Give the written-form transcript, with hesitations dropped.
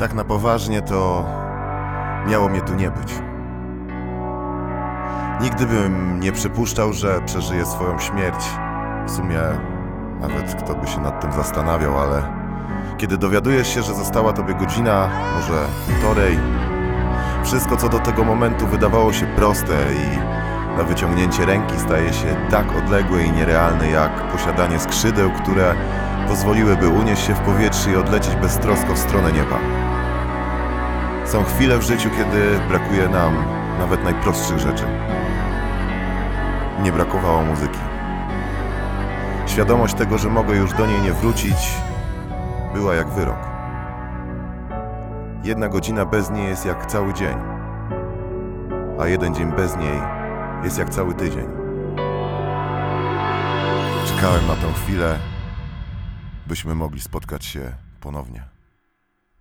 Tak na poważnie to miało mnie tu nie być. Nigdy bym nie przypuszczał, że przeżyję swoją śmierć. W sumie nawet kto by się nad tym zastanawiał, ale kiedy dowiadujesz się, że została tobie godzina, może półtorej, wszystko co do tego momentu wydawało się proste i na wyciągnięcie ręki staje się tak odległe i nierealne jak posiadanie skrzydeł, które pozwoliłyby unieść się w powietrze i odlecieć beztrosko w stronę nieba. Są chwile w życiu, kiedy brakuje nam nawet najprostszych rzeczy. Nie brakowało muzyki. Świadomość tego, że mogę już do niej nie wrócić, była jak wyrok. 1 godzina bez niej jest jak cały dzień, a 1 dzień bez niej jest jak cały tydzień. Czekałem na tę chwilę, byśmy mogli spotkać się ponownie.